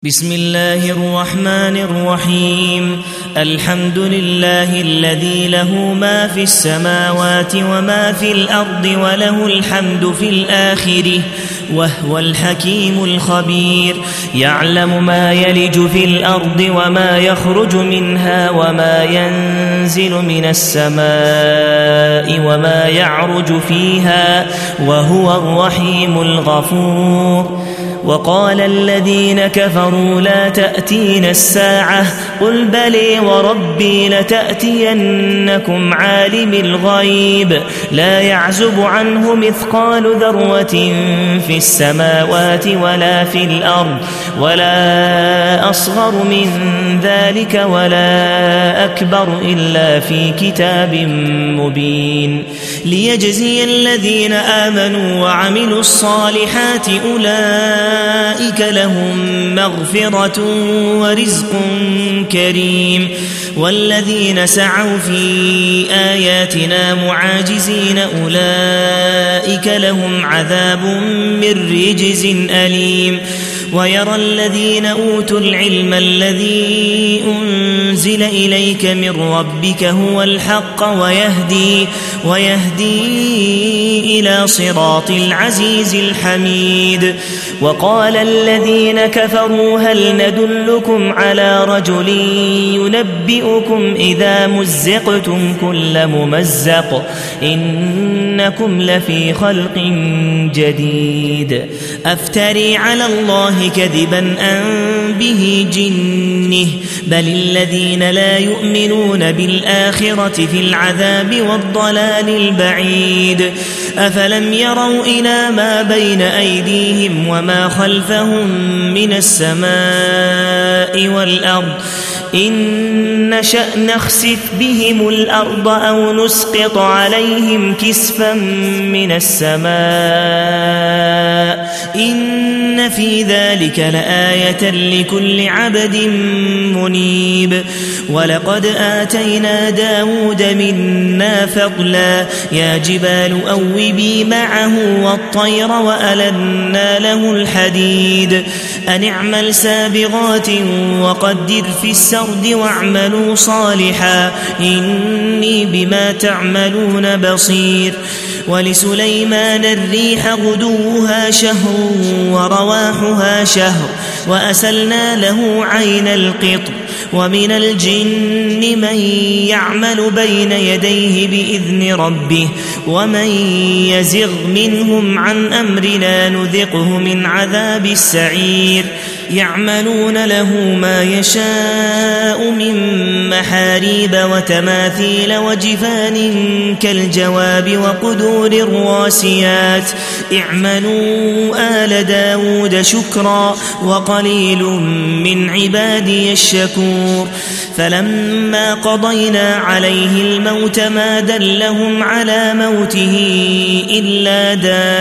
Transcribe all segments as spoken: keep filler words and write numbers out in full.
بسم الله الرحمن الرحيم. الحمد لله الذي له ما في السماوات وما في الأرض وله الحمد في الآخرة وهو الحكيم الخبير. يعلم ما يلج في الأرض وما يخرج منها وما ينزل من السماء وما يعرج فيها وهو الرحيم الغفور. وقال الذين كفروا لا تأتين الساعة قل بلي وربي لتأتينكم عالم الغيب لا يعزب عنه مثقال ذرة في السماوات ولا في الأرض ولا أصغر من ذلك ولا أكبر إلا في كتاب مبين ليجزي الذين آمنوا وعملوا الصالحات أولئك أولئك لهم مغفرة ورزق كريم. والذين سعوا في آياتنا معاجزين أولئك لهم عذاب من رجز أليم. ويرى الذين أوتوا العلم الذي أنزل إليك من ربك هو الحق ويهدي, ويهدي إلى صراط العزيز الحميد. وقال الذين كفروا هل ندلكم على رجل ينبئكم إذا مزقتم كل ممزق إنكم لفي خلق جديد أفتري على الله كذبا أم به جنه بل الذين لا يؤمنون بالآخرة في العذاب والضلال البعيد. أفلم يروا إلى ما بين أيديهم وما خلفهم من السماء والأرض إن نشأ نخسف بهم الأرض أو نسقط عليهم كسفا من السماء إن في ذلك لآية لكل عبد منيب. ولقد آتينا داود منا فضلا يا جبال أوبي معه والطير وألنا له الحديد أن اعمل سابغات وقدر في السرد واعملوا صالحا إني بما تعملون بصير. ولسليمان الريح غدوها شهر ورواحها شهر وأسلنا له عين القطر. ومن الجن من يعمل بين يديه بإذن ربه ومن يزغ منهم عن أمرنا نذقه من عذاب السعير. يعملون له ما يشاء من محاريب وتماثيل وجفان كالجواب وقدور الراسيات اعملوا آل داود شكرا وقليل من عبادي الشكور. فلما قضينا عليه الموت ما دلهم على موته إلا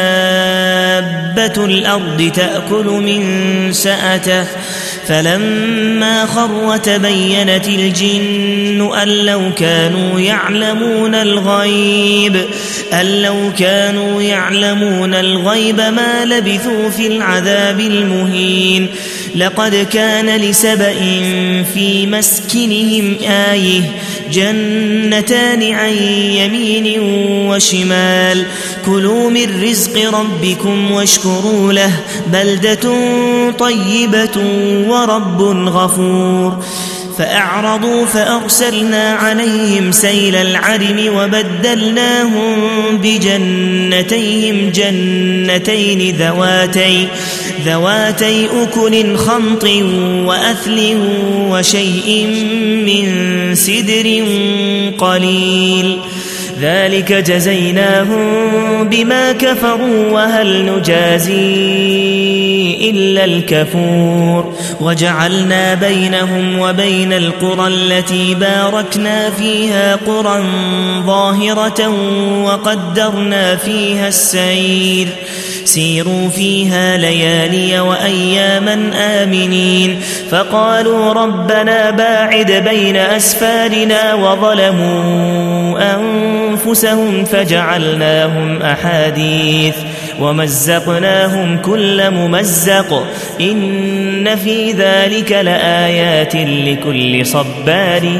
دابة الأرض تأكل من سأته فلما خر تبينت الجن أن لو كانوا يعلمون الغيب أن لو كانوا يعلمون الغيب ما لبثوا في العذاب المهين. لقد كان لسبأ في مسكنهم آية جنتان عن يمين وشمال كلوا من رزق ربكم واشكروا له بلدة طيبة ورب غفور. فأعرضوا فأرسلنا عليهم سيل العرم وبدلناهم بجنتيهم جنتين ذواتي, ذواتي أكل خمط وأثل وشيء من سدر قليل ذلك جزيناهم بما كفروا وهل نجازي إلا الكفور. وجعلنا بينهم وبين القرى التي باركنا فيها قرى ظاهرة وقدرنا فيها السير سيروا فيها ليالي وأياما آمنين. فقالوا ربنا باعد بين أسفارنا وظلموا أنفسهم فجعلناهم أحاديث ومزقناهم كل ممزق إن في ذلك لآيات لكل صبار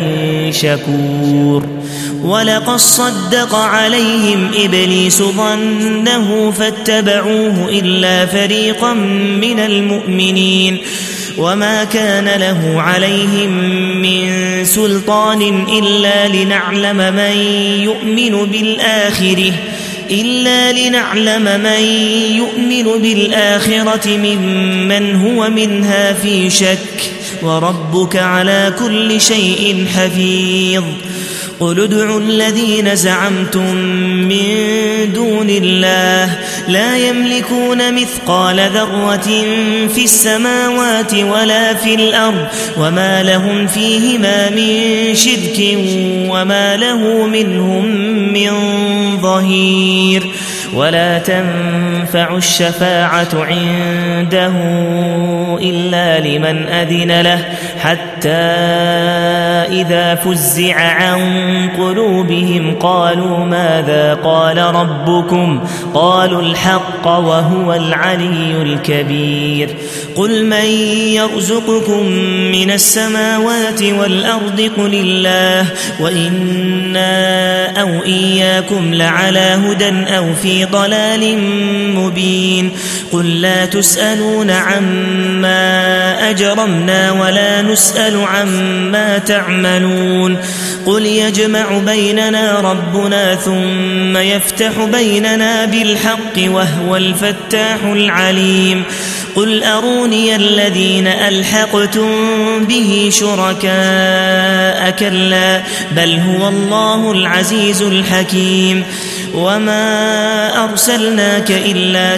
شكور ولقد صدق عليهم إبليس ظنه فاتبعوه إلا فريقا من المؤمنين وما كان له عليهم من سلطان إلا لنعلم من يؤمن بالآخرة إلا لنعلم من يؤمن بالآخرة ممن هو منها في شك وربك على كل شيء حفيظ قل ادعوا الذين زعمتم من دون الله لا يملكون مثقال ذرة في السماوات ولا في الأرض وما لهم فيهما من شرك وما له منهم من ظهير ولا تنفع الشفاعة عنده إلا لمن أذن له حتى إذا فزع عن قلوبهم قالوا ماذا قال ربكم قالوا الحق وهو العلي الكبير قل من يرزقكم من السماوات والأرض قل الله وإنا أو إياكم لعلى هدى أو في ضلال مبين قل لا تسألون عما أجرمنا ولا نسأل عما تعملون قل يجمع بيننا ربنا ثم يفتح بيننا بالحق وهو الفتاح العليم قل أروني الذين ألحقتم به شركاء كلا بل هو الله العزيز الحكيم وما أرسلناك إلا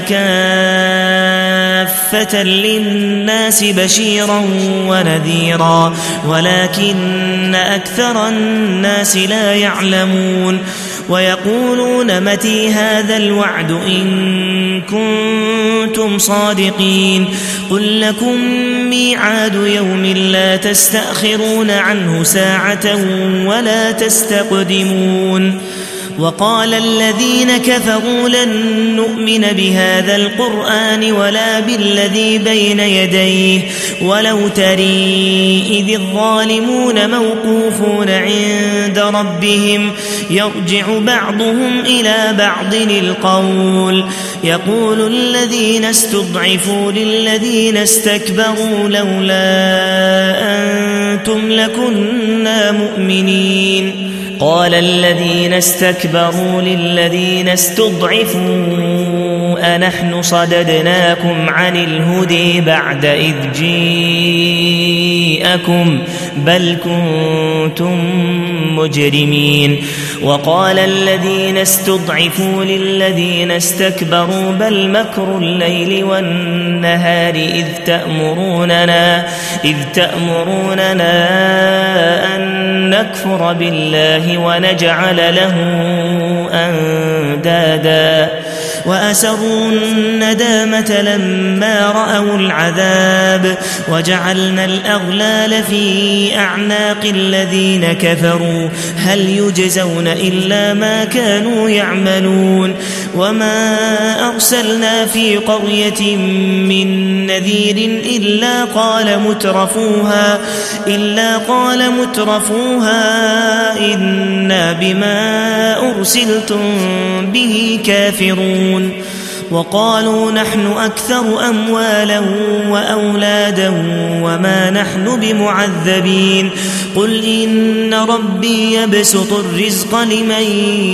كافة للناس بشيرا ونذيرا ولكن أكثر الناس لا يعلمون ويقولون متى هذا الوعد إن كنتم صادقين قل لكم ميعاد يوم لا تستأخرون عنه ساعة ولا تستقدمون وقال الذين كفروا لن نؤمن بهذا القرآن ولا بالذي بين يديه ولو ترى إذ الظالمون موقوفون عند ربهم يرجع بعضهم إلى بعض القول يقول الذين استضعفوا للذين استكبروا لولا أنتم لكنا مؤمنين قال الذين استكبروا للذين استضعفوا أنحن صددناكم عن الهدى بعد إذ جاءكم بل كنتم مجرمين وقال الذين استضعفوا للذين استكبروا بل مكر الليل والنهار إذ تأمروننا إذ تأمروننا أن نكفر بالله ونجعل له أندادا وأسروا الندامة لما رأوا العذاب وجعلنا الأغلال في أعناق الذين كفروا هل يجزون إلا ما كانوا يعملون وما أرسلنا في قرية من نذير إلا قال مترفوها إلا قال مترفوها إنا بما أرسلتم به كافرون وقالوا نحن أكثر أموالا وأولادا وما نحن بمعذبين قل إن ربي يبسط الرزق لمن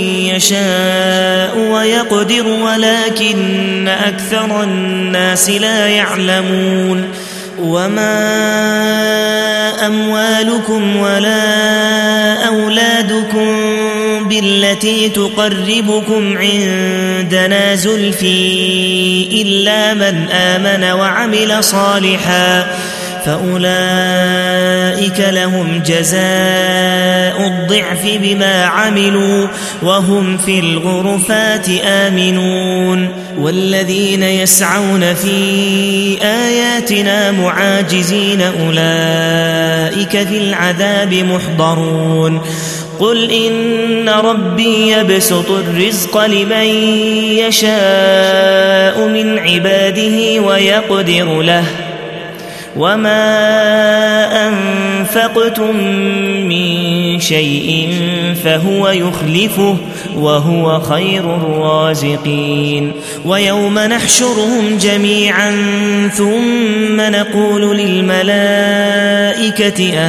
يشاء ويقدر ولكن أكثر الناس لا يعلمون وما أموالكم ولا أولادكم بالتي تقربكم عندنا زلفي إلا من آمن وعمل صالحا فأولئك لهم جزاء الضعف بما عملوا وهم في الغرفات آمنون والذين يسعون في آياتنا معاجزين أولئك في العذاب محضرون قل إن ربي يبسط الرزق لمن يشاء من عباده ويقدر له وما أنفقتم من شيء فهو يخلفه وهو خير الرازقين ويوم نحشرهم جميعا ثم نقول للملائكة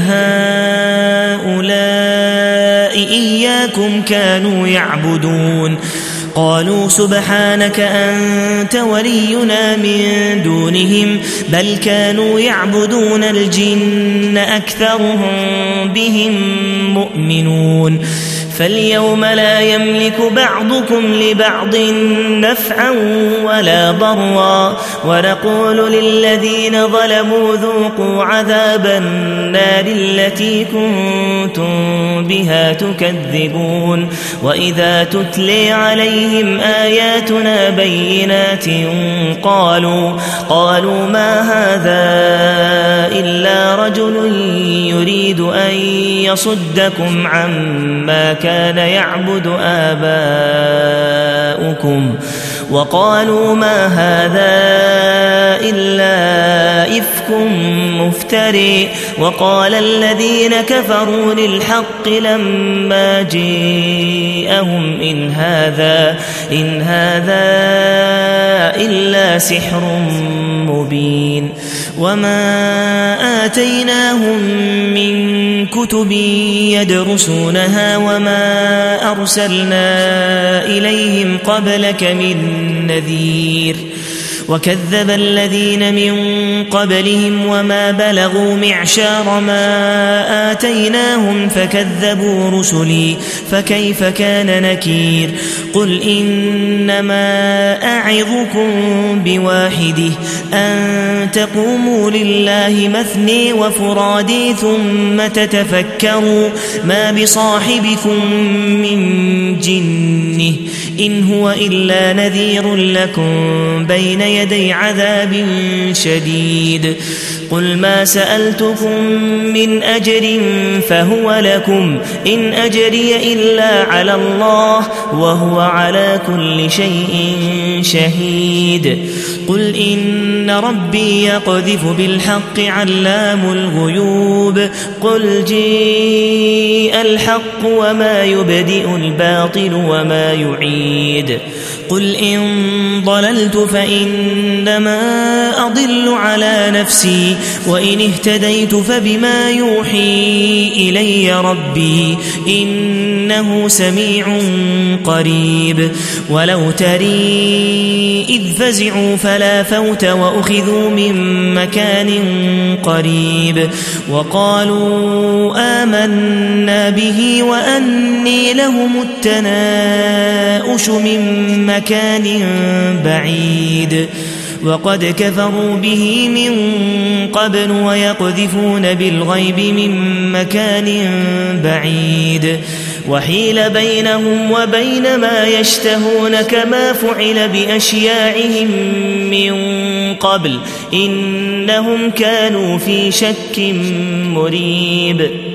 أهؤلاء إياكم كانوا يعبدون قالوا سبحانك أنت ولينا من دونهم بل كانوا يعبدون الجن أكثرهم بهم مؤمنون فاليوم لا يملك بعضكم لبعض نفعا ولا ضرا ونقول للذين ظلموا ذوقوا عذاب النار التي كنتم بها تكذبون وإذا تتلي عليهم آياتنا بينات قالوا قالوا ما هذا إلا رجل يريد أن يصدكم عما كان كان يعبد آباؤكم وقالوا ما هذا إلا إفك مفتري وقال الذين كفروا للحق لما جاءهم إن هذا إن هذا إلا سحر مبين وما آتيناهم من كتب يدرسونها وما أرسلنا إليهم قبلك من نذير وكذب الذين من قبلهم وما بلغوا معشار ما آتيناهم فكذبوا رسلي فكيف كان نكير قل إنما أعظكم بواحده أن تقوموا لله مثني وفرادي ثم تتفكروا ما بصاحبكم من جنه إن هو إلا نذير لكم بين يدي عذاب شديد قل ما سألتكم من أجر فهو لكم إن أجري إلا على الله وهو على كل شيء شهيد قل إن ربي يقذف بالحق علام الغيوب قل جاء الحق وما يبدئ الباطل وما يعيد قل إن ضللت فإنما أضل على نفسي وإن اهتديت فبما يوحي إلي ربي إنه سميع قريب ولو تري إذ فزعوا فلا فوت وأخذوا من مكان قريب وقالوا آمنا به وأني لهم التناؤش من مكان بعيد وقد كفروا به من قبل ويقذفون بالغيب من مكان بعيد وحيل بينهم وبين ما يشتهون كما فعل بأشياعهم من قبل إنهم كانوا في شك مريب